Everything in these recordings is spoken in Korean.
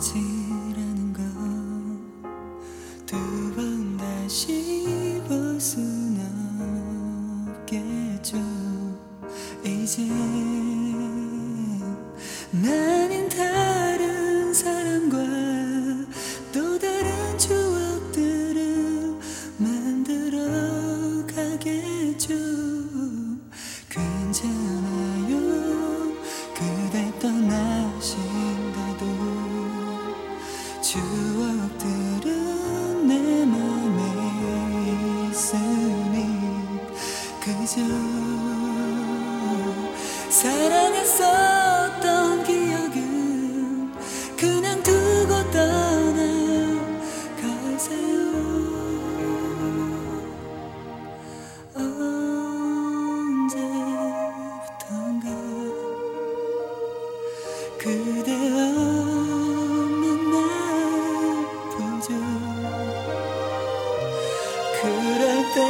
잊으라는 건 두 번 다시 볼 순 없겠죠. 이제 나는 다른 사람과 또 다른 추억들을 만들어 가겠죠. 괜찮아요, 그대 떠나신다도 추억들은 내 맘에 있으니 그저 사랑했었던 기억은 그냥 두고 떠나가세요. 언제부턴가 그대 없는 날 보죠. 그럴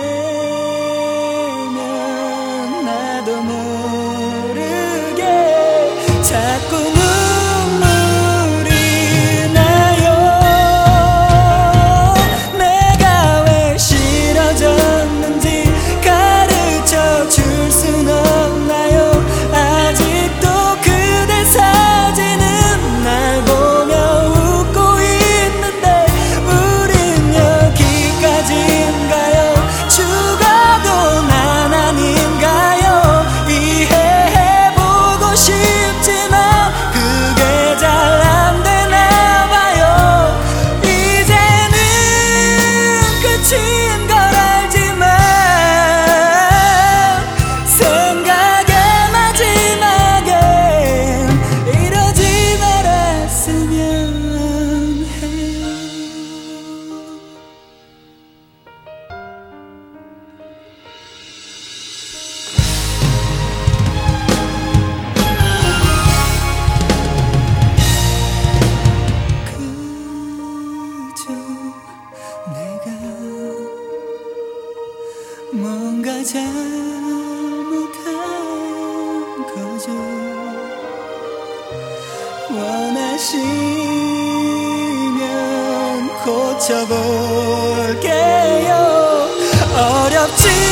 때면 나도 모르게 자꾸 눈물이 나요. 내가 왜 싫어졌는지 가르쳐 줄 순 없나요? 아직도 그대 사진은 날 보며 웃고 있는데 우린 여기까지인가요? 죽어도 난 아닌가요? 이해해보고 싶지만 그게 잘 안 되나 봐요. 이제는 끝인 걸 알지만 생각의 마지막엔 이러지 말았으면 해요. 그저 내가 뭔가 잘못한 거죠. 원하시면 고쳐볼게요. 어렵지